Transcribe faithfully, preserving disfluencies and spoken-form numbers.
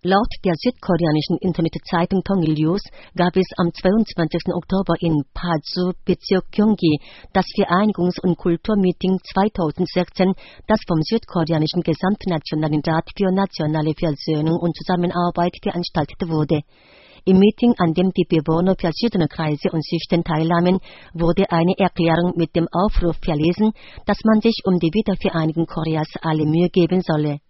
Laut der südkoreanischen Internetzeitung Tongil News gab es am zweiundzwanzigsten Oktober in Paju, Bezirk Gyeonggi, das Vereinigungs- und Kulturmeeting zweitausendsechzehn, das vom südkoreanischen Gesamtnationalen Rat für nationale Versöhnung und Zusammenarbeit veranstaltet wurde. Im Meeting, an dem die Bewohner verschiedener Kreise und Schichten teilnahmen, wurde eine Erklärung mit dem Aufruf verlesen, dass man sich um die Wiedervereinigung Koreas alle Mühe geben solle.